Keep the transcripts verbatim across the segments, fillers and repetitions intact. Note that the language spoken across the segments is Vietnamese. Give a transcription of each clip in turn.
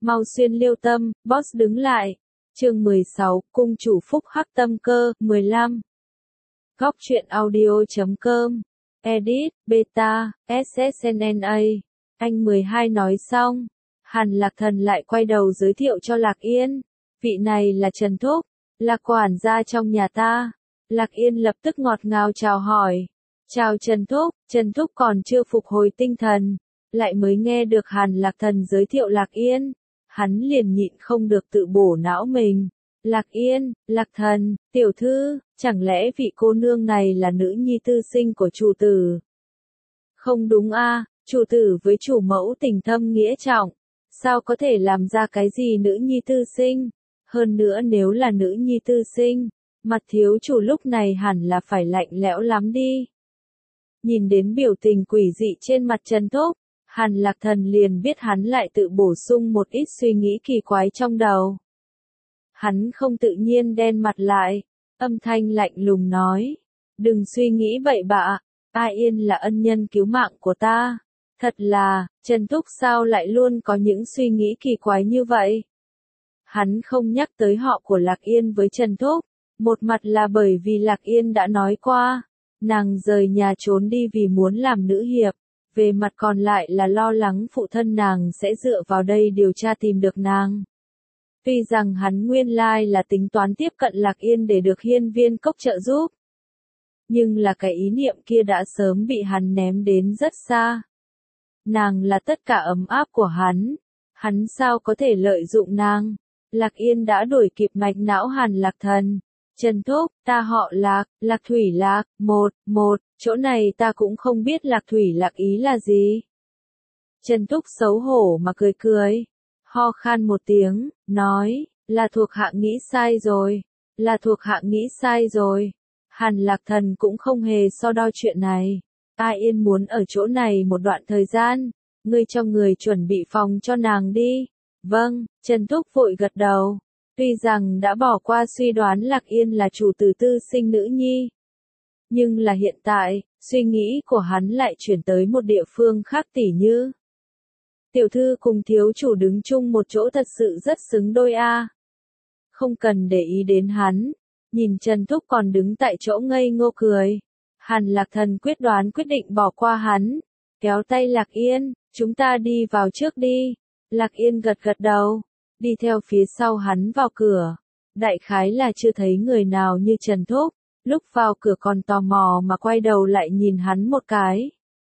Mau xuyên liêu tâm, boss đứng lại. Chương mười sáu, cung chủ phúc hắc tâm cơ, mười lăm. Góc truyện audio chấm com. Edit, Beta, ét ét en en a. Anh mười hai nói xong. Hàn Lạc Thần lại quay đầu giới thiệu cho Lạc Yên. Vị này là Trần Thúc, là quản gia trong nhà ta. Lạc Yên lập tức ngọt ngào chào hỏi. Chào Trần Thúc, Trần Thúc còn chưa phục hồi tinh thần. Lại mới nghe được Hàn Lạc Thần giới thiệu Lạc Yên. Hắn liền nhịn không được tự bổ não mình. Lạc Yên, Lạc Thần, tiểu thư, chẳng lẽ vị cô nương này là nữ nhi tư sinh của chủ tử? Không đúng a, chủ tử với chủ mẫu tình thâm nghĩa trọng. Sao có thể làm ra cái gì nữ nhi tư sinh? Hơn nữa nếu là nữ nhi tư sinh, mặt thiếu chủ lúc này hẳn là phải lạnh lẽo lắm đi. Nhìn đến biểu tình quỷ dị trên mặt Trần Thúc, Hàn Lạc Thần liền biết hắn lại tự bổ sung một ít suy nghĩ kỳ quái trong đầu. Hắn không tự nhiên đen mặt lại, âm thanh lạnh lùng nói. Đừng suy nghĩ bậy bạ, A Yên là ân nhân cứu mạng của ta. Thật là, Trần Thúc sao lại luôn có những suy nghĩ kỳ quái như vậy? Hắn không nhắc tới họ của Lạc Yên với Trần Thúc, một mặt là bởi vì Lạc Yên đã nói qua, nàng rời nhà trốn đi vì muốn làm nữ hiệp, về mặt còn lại là lo lắng phụ thân nàng sẽ dựa vào đây điều tra tìm được nàng. Tuy rằng hắn nguyên lai là tính toán tiếp cận Lạc Yên để được hiên viên cốc trợ giúp, nhưng là cái ý niệm kia đã sớm bị hắn ném đến rất xa. Nàng là tất cả ấm áp của hắn, hắn sao có thể lợi dụng nàng? Lạc Yên đã đuổi kịp mạch não Hàn Lạc Thần. Trần Thúc, ta họ Lạc, Lạc Thủy Lạc, một, một, chỗ này ta cũng không biết Lạc Thủy Lạc ý là gì. Trần Thúc xấu hổ mà cười cười, ho khan một tiếng, nói, là thuộc hạ nghĩ sai rồi, là thuộc hạ nghĩ sai rồi. Hàn Lạc Thần cũng không hề so đo chuyện này. A Yên muốn ở chỗ này một đoạn thời gian, ngươi cho người chuẩn bị phòng cho nàng đi. Vâng, Trần Thúc vội gật đầu. Tuy rằng đã bỏ qua suy đoán Lạc Yên là chủ tử tư sinh nữ nhi, nhưng là hiện tại, suy nghĩ của hắn lại chuyển tới một địa phương khác tỉ như. Tiểu thư cùng thiếu chủ đứng chung một chỗ thật sự rất xứng đôi a. Không cần để ý đến hắn, nhìn Trần Thúc còn đứng tại chỗ ngây ngô cười. Hàn Lạc Thần quyết đoán quyết định bỏ qua hắn, kéo tay Lạc Yên, chúng ta đi vào trước đi. Lạc Yên gật gật đầu, đi theo phía sau hắn vào cửa. Đại khái là chưa thấy người nào như Trần Thúc, lúc vào cửa còn tò mò mà quay đầu lại nhìn hắn một cái.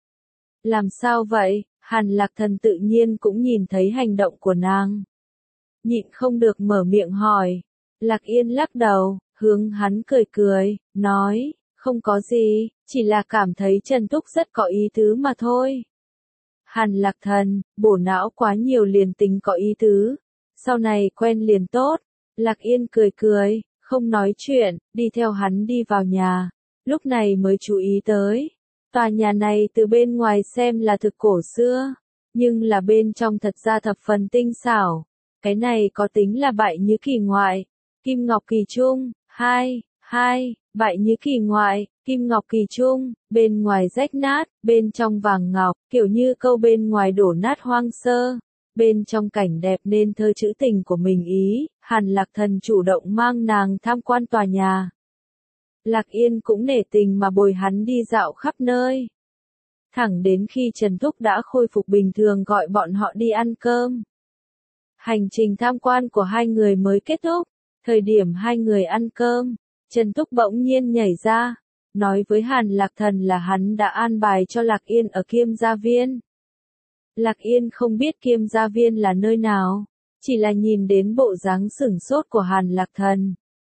Làm sao vậy? Hàn Lạc Thần tự nhiên cũng nhìn thấy hành động của nàng. Nhịn không được mở miệng hỏi. Lạc Yên lắc đầu, hướng hắn cười cười, nói, không có gì, chỉ là cảm thấy Trần Thúc rất có ý tứ mà thôi. Hàn Lạc Thần, bổ não quá nhiều liền tính có ý tứ, sau này quen liền tốt. Lạc Yên cười cười, không nói chuyện, đi theo hắn đi vào nhà, lúc này mới chú ý tới. Tòa nhà này từ bên ngoài xem là thực cổ xưa, nhưng là bên trong thật ra thập phần tinh xảo. Cái này có tính là bại như kỳ ngoại, kim ngọc kỳ trung, hai, hai, bại như kỳ ngoại, kim ngọc kỳ trung, bên ngoài rách nát, bên trong vàng ngọc, kiểu như câu bên ngoài đổ nát hoang sơ, bên trong cảnh đẹp nên thơ trữ tình của mình ý. Hàn Lạc Thần chủ động mang nàng tham quan tòa nhà. Lạc Yên cũng nể tình mà bồi hắn đi dạo khắp nơi. Thẳng đến khi Trần Thúc đã khôi phục bình thường gọi bọn họ đi ăn cơm. Hành trình tham quan của hai người mới kết thúc. Thời điểm hai người ăn cơm, Trần Thúc bỗng nhiên nhảy ra, nói với Hàn Lạc Thần là hắn đã an bài cho Lạc Yên ở Kiêm Gia Viên. Lạc Yên không biết Kiêm Gia Viên là nơi nào, chỉ là nhìn đến bộ dáng sửng sốt của Hàn Lạc Thần.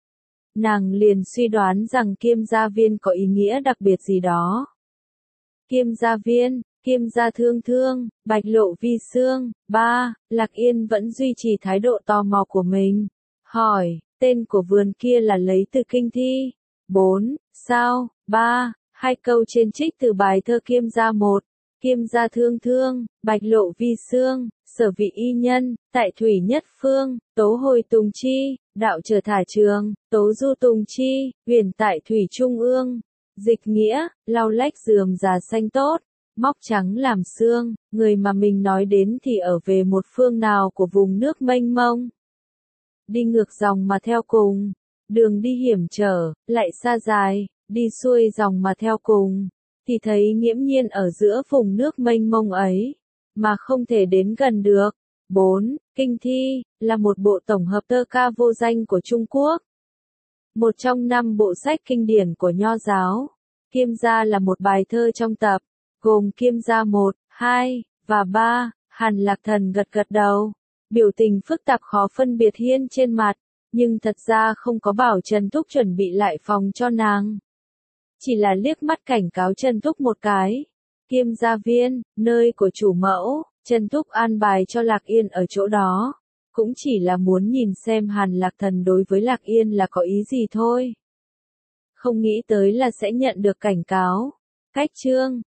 Nàng liền suy đoán rằng Kiêm Gia Viên có ý nghĩa đặc biệt gì đó. Kiêm Gia Viên, Kiêm Gia Thương Thương, Bạch Lộ Vi Sương, ba, Lạc Yên vẫn duy trì thái độ tò mò của mình. Hỏi, tên của vườn kia là lấy từ kinh thi. bốn, sao, ba, hai câu trên trích từ bài thơ Kiêm Gia một. Kiêm Gia Thương Thương, Bạch Lộ Vi Sương, Sở Vị Y Nhân, Tại Thủy Nhất Phương, Tố Hồi Tùng Chi, Đạo Trở Thả Trường, Tố Du Tùng Chi, Huyền Tại Thủy Trung ương. Dịch nghĩa, lau lách rườm rà xanh tốt, móc trắng làm xương, người mà mình nói đến thì ở về một phương nào của vùng nước mênh mông. Đi ngược dòng mà theo cùng, đường đi hiểm trở, lại xa dài, đi xuôi dòng mà theo cùng, thì thấy nghiễm nhiên ở giữa vùng nước mênh mông ấy, mà không thể đến gần được. bốn. Kinh thi, là một bộ tổng hợp thơ ca vô danh của Trung Quốc. Một trong năm bộ sách kinh điển của Nho giáo. Kiêm gia là một bài thơ trong tập, gồm Kiêm gia một, hai, và ba, Hàn Lạc Thần gật gật đầu. Biểu tình phức tạp khó phân biệt hiên trên mặt, nhưng thật ra không có bảo Trần Thúc chuẩn bị lại phòng cho nàng. Chỉ là liếc mắt cảnh cáo Trần Thúc một cái. Kiêm gia viên, nơi của chủ mẫu, Trần Thúc an bài cho Lạc Yên ở chỗ đó. Cũng chỉ là muốn nhìn xem Hàn Lạc Thần đối với Lạc Yên là có ý gì thôi. Không nghĩ tới là sẽ nhận được cảnh cáo. Cách chương